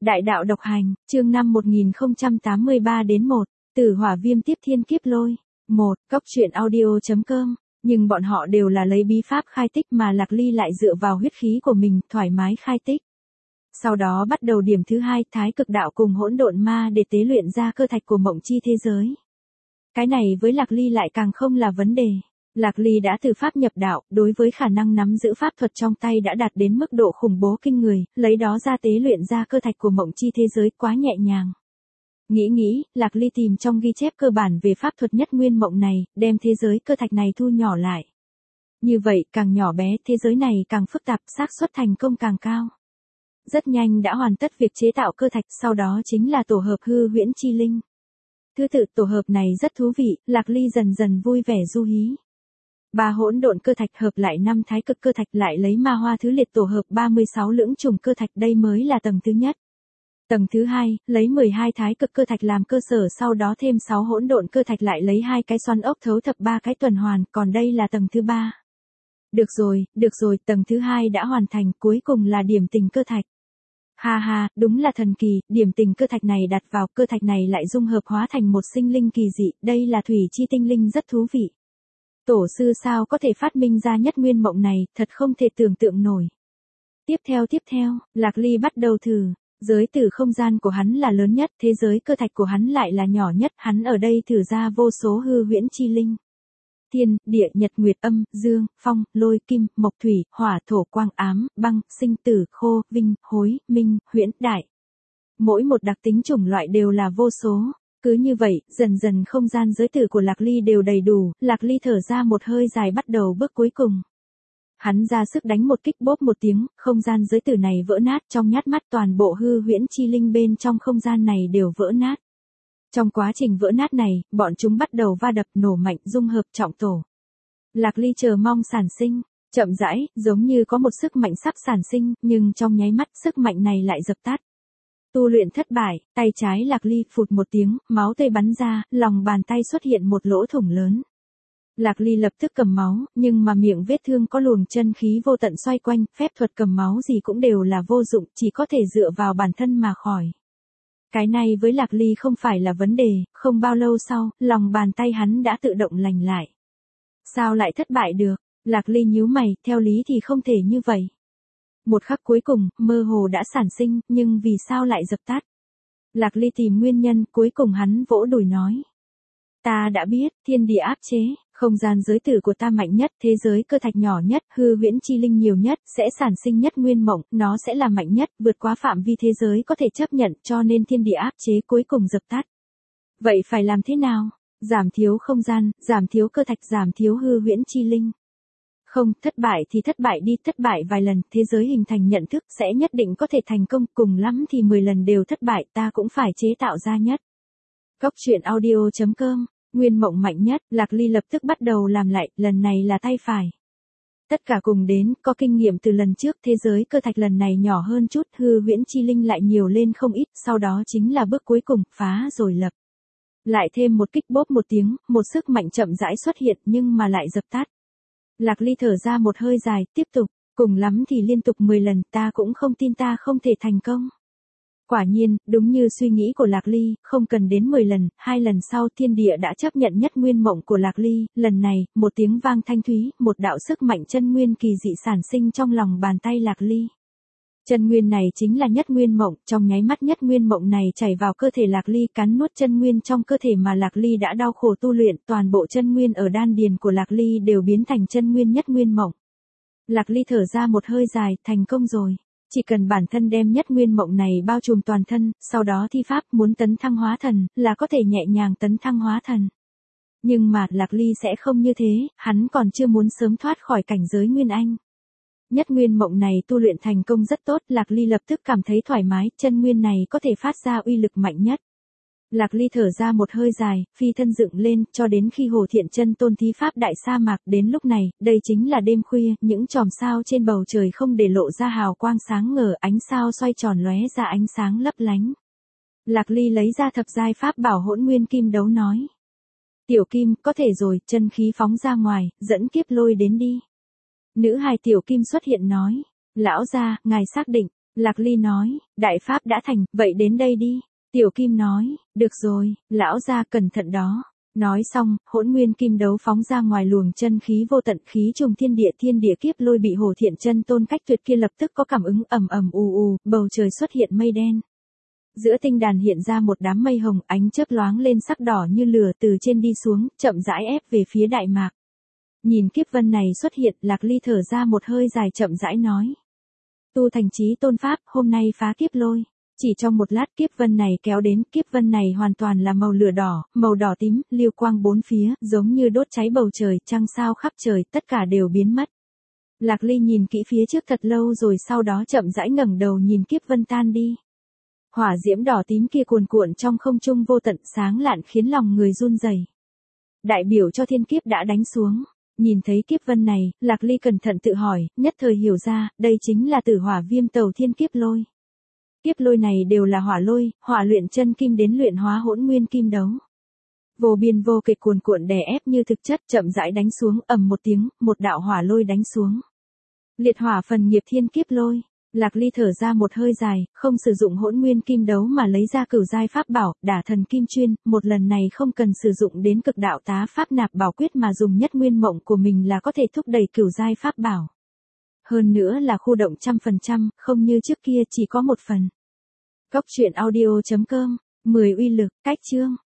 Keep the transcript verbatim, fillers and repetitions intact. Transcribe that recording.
Đại đạo độc hành, chương năm một nghìn không trăm tám mươi ba đến một, Tử hỏa viêm tiếp thiên kiếp lôi. một. Cốc truyện audio chấm com. Nhưng bọn họ đều là lấy bí pháp khai tích mà Lạc Ly lại dựa vào huyết khí của mình, thoải mái khai tích. Sau đó bắt đầu điểm thứ hai, thái cực đạo cùng hỗn độn ma để tế luyện ra cơ thạch của mộng chi thế giới. Cái này với Lạc Ly lại càng không là vấn đề. Lạc Ly đã từ pháp nhập đạo, đối với khả năng nắm giữ pháp thuật trong tay đã đạt đến mức độ khủng bố kinh người, lấy đó ra tế luyện ra cơ thạch của mộng chi thế giới quá nhẹ nhàng. Nghĩ nghĩ, Lạc Ly tìm trong ghi chép cơ bản về pháp thuật nhất nguyên mộng này, đem thế giới cơ thạch này thu nhỏ lại. Như vậy, càng nhỏ bé, thế giới này càng phức tạp, xác suất thành công càng cao. Rất nhanh đã hoàn tất việc chế tạo cơ thạch, sau đó chính là tổ hợp hư huyễn chi linh. Thứ tự tổ hợp này rất thú vị, Lạc Ly dần dần vui vẻ du hí. Ba hỗn độn cơ thạch hợp lại năm thái cực cơ thạch, lại lấy ma hoa thứ liệt tổ hợp ba mươi sáu lưỡng trùng cơ thạch, đây mới là tầng thứ nhất. Tầng thứ hai, lấy mười hai thái cực cơ thạch làm cơ sở, sau đó thêm sáu hỗn độn cơ thạch, lại lấy hai cái xoắn ốc thấu thập ba cái tuần hoàn, còn đây là tầng thứ ba. Được rồi, được rồi, tầng thứ hai đã hoàn thành, cuối cùng là điểm tình cơ thạch. Ha ha, đúng là thần kỳ, điểm tình cơ thạch này đặt vào, cơ thạch này lại dung hợp hóa thành một sinh linh kỳ dị, đây là thủy chi tinh linh, rất thú vị. Tổ sư sao có thể phát minh ra nhất nguyên mộng này, thật không thể tưởng tượng nổi. Tiếp theo tiếp theo, Lạc Ly bắt đầu thử, giới tử không gian của hắn là lớn nhất, thế giới cơ thạch của hắn lại là nhỏ nhất, hắn ở đây thử ra vô số hư huyễn chi linh. Thiên, địa, nhật, nguyệt, âm, dương, phong, lôi, kim, mộc, thủy, hỏa, thổ, quang, ám, băng, sinh tử, khô, vinh, hối, minh, huyễn, đại. Mỗi một đặc tính chủng loại đều là vô số. Cứ như vậy, dần dần không gian giới tử của Lạc Ly đều đầy đủ, Lạc Ly thở ra một hơi dài, bắt đầu bước cuối cùng. Hắn ra sức đánh một kích, bốp một tiếng, không gian giới tử này vỡ nát, trong nhát mắt toàn bộ hư huyễn chi linh bên trong không gian này đều vỡ nát. Trong quá trình vỡ nát này, bọn chúng bắt đầu va đập, nổ mạnh, dung hợp, trọng tổ. Lạc Ly chờ mong sản sinh, chậm rãi, giống như có một sức mạnh sắp sản sinh, nhưng trong nháy mắt, sức mạnh này lại dập tắt. Tu luyện thất bại, tay trái Lạc Ly phụt một tiếng, máu tươi bắn ra, lòng bàn tay xuất hiện một lỗ thủng lớn. Lạc Ly lập tức cầm máu, nhưng mà miệng vết thương có luồng chân khí vô tận xoay quanh, phép thuật cầm máu gì cũng đều là vô dụng, chỉ có thể dựa vào bản thân mà khỏi. Cái này với Lạc Ly không phải là vấn đề, không bao lâu sau, lòng bàn tay hắn đã tự động lành lại. Sao lại thất bại được? Lạc Ly nhíu mày, theo lý thì không thể như vậy. Một khắc cuối cùng, mơ hồ đã sản sinh, nhưng vì sao lại dập tắt? Lạc Ly tìm nguyên nhân, cuối cùng hắn vỗ đùi nói. Ta đã biết, thiên địa áp chế, không gian giới tử của ta mạnh nhất, thế giới cơ thạch nhỏ nhất, hư huyễn chi linh nhiều nhất, sẽ sản sinh nhất nguyên mộng, nó sẽ là mạnh nhất, vượt quá phạm vi thế giới có thể chấp nhận, cho nên thiên địa áp chế cuối cùng dập tắt. Vậy phải làm thế nào? Giảm thiếu không gian, giảm thiếu cơ thạch, giảm thiếu hư huyễn chi linh. Không, thất bại thì thất bại đi, thất bại vài lần, thế giới hình thành nhận thức sẽ nhất định có thể thành công, cùng lắm thì mười lần đều thất bại, ta cũng phải chế tạo ra nhất. Cốc truyện audio chấm com, nguyên mộng mạnh nhất, Lạc Ly lập tức bắt đầu làm lại, lần này là tay phải. Tất cả cùng đến, có kinh nghiệm từ lần trước, thế giới cơ thạch lần này nhỏ hơn chút, hư huyễn chi linh lại nhiều lên không ít, sau đó chính là bước cuối cùng, phá rồi lập. Lại thêm một kích, bốp một tiếng, một sức mạnh chậm rãi xuất hiện nhưng mà lại dập tắt. Lạc Ly thở ra một hơi dài, tiếp tục, cùng lắm thì liên tục mười lần, ta cũng không tin ta không thể thành công. Quả nhiên, đúng như suy nghĩ của Lạc Ly, không cần đến mười lần, hai lần sau thiên địa đã chấp nhận nhất nguyên mộng của Lạc Ly, lần này, một tiếng vang thanh thúy, một đạo sức mạnh chân nguyên kỳ dị sản sinh trong lòng bàn tay Lạc Ly. Chân nguyên này chính là nhất nguyên mộng, trong nháy mắt nhất nguyên mộng này chảy vào cơ thể Lạc Ly, cắn nuốt chân nguyên trong cơ thể mà Lạc Ly đã đau khổ tu luyện, toàn bộ chân nguyên ở đan điền của Lạc Ly đều biến thành chân nguyên nhất nguyên mộng. Lạc Ly thở ra một hơi dài, thành công rồi. Chỉ cần bản thân đem nhất nguyên mộng này bao trùm toàn thân, sau đó thi pháp muốn tấn thăng hóa thần, là có thể nhẹ nhàng tấn thăng hóa thần. Nhưng mà, Lạc Ly sẽ không như thế, hắn còn chưa muốn sớm thoát khỏi cảnh giới Nguyên Anh. Nhất nguyên mộng này tu luyện thành công rất tốt, Lạc Ly lập tức cảm thấy thoải mái, chân nguyên này có thể phát ra uy lực mạnh nhất. Lạc Ly thở ra một hơi dài, phi thân dựng lên, cho đến khi Hồ Thiện Chân Tôn thí pháp đại sa mạc, đến lúc này, đây chính là đêm khuya, những chòm sao trên bầu trời không để lộ ra hào quang sáng ngời, ánh sao xoay tròn lóe ra ánh sáng lấp lánh. Lạc Ly lấy ra thập giai pháp bảo Hỗn Nguyên Kim Đấu nói. Tiểu Kim, có thể rồi, chân khí phóng ra ngoài, dẫn kiếp lôi đến đi. Nữ hài Tiểu Kim xuất hiện nói. Lão gia, ngài xác định, Lạc Ly nói, đại pháp đã thành, vậy đến đây đi. Tiểu Kim nói, được rồi, lão gia cẩn thận đó. Nói xong, hỗn nguyên kim đấu phóng ra ngoài luồng chân khí vô tận, khí trùng thiên địa, thiên địa kiếp lôi bị Hồ Thiện Chân Tôn cách tuyệt kia lập tức có cảm ứng, ầm ầm ù ù, bầu trời xuất hiện mây đen. Giữa tinh đàn hiện ra một đám mây hồng, ánh chớp loáng lên sắc đỏ như lửa, từ trên đi xuống, chậm rãi ép về phía Đại Mạc. Nhìn kiếp vân này xuất hiện, Lạc Ly thở ra một hơi dài, chậm rãi nói: tu thành chí tôn pháp, hôm nay phá kiếp lôi. Chỉ trong một lát kiếp vân này kéo đến, kiếp vân này hoàn toàn là màu lửa đỏ, màu đỏ tím, lưu quang bốn phía, giống như đốt cháy bầu trời, trăng sao khắp trời, tất cả đều biến mất. Lạc Ly nhìn kỹ phía trước thật lâu rồi sau đó chậm rãi ngẩng đầu nhìn kiếp vân tan đi. Hỏa diễm đỏ tím kia cuồn cuộn trong không trung vô tận, sáng lạn khiến lòng người run rẩy. Đại biểu cho thiên kiếp đã đánh xuống. Nhìn thấy kiếp vân này, Lạc Ly cẩn thận tự hỏi, nhất thời hiểu ra, đây chính là Tử Hỏa Viêm Tầu Thiên Kiếp Lôi. Kiếp lôi này đều là hỏa lôi, hỏa luyện chân kim đến luyện hóa hỗn nguyên kim đấu. Vô biên vô kịch cuồn cuộn đè ép như thực chất, chậm rãi đánh xuống, ầm một tiếng, một đạo hỏa lôi đánh xuống. Liệt hỏa phần nghiệp thiên kiếp lôi. Lạc Ly thở ra một hơi dài, không sử dụng hỗn nguyên kim đấu mà lấy ra cửu giai pháp bảo, Đả Thần Kim Chuyên, một lần này không cần sử dụng đến cực đạo tá pháp nạp bảo quyết mà dùng nhất nguyên mộng của mình là có thể thúc đẩy cửu giai pháp bảo. Hơn nữa là khu động trăm phần trăm, không như trước kia chỉ có một phần. Cốc truyện audio chấm com, mười uy lực, cách chương.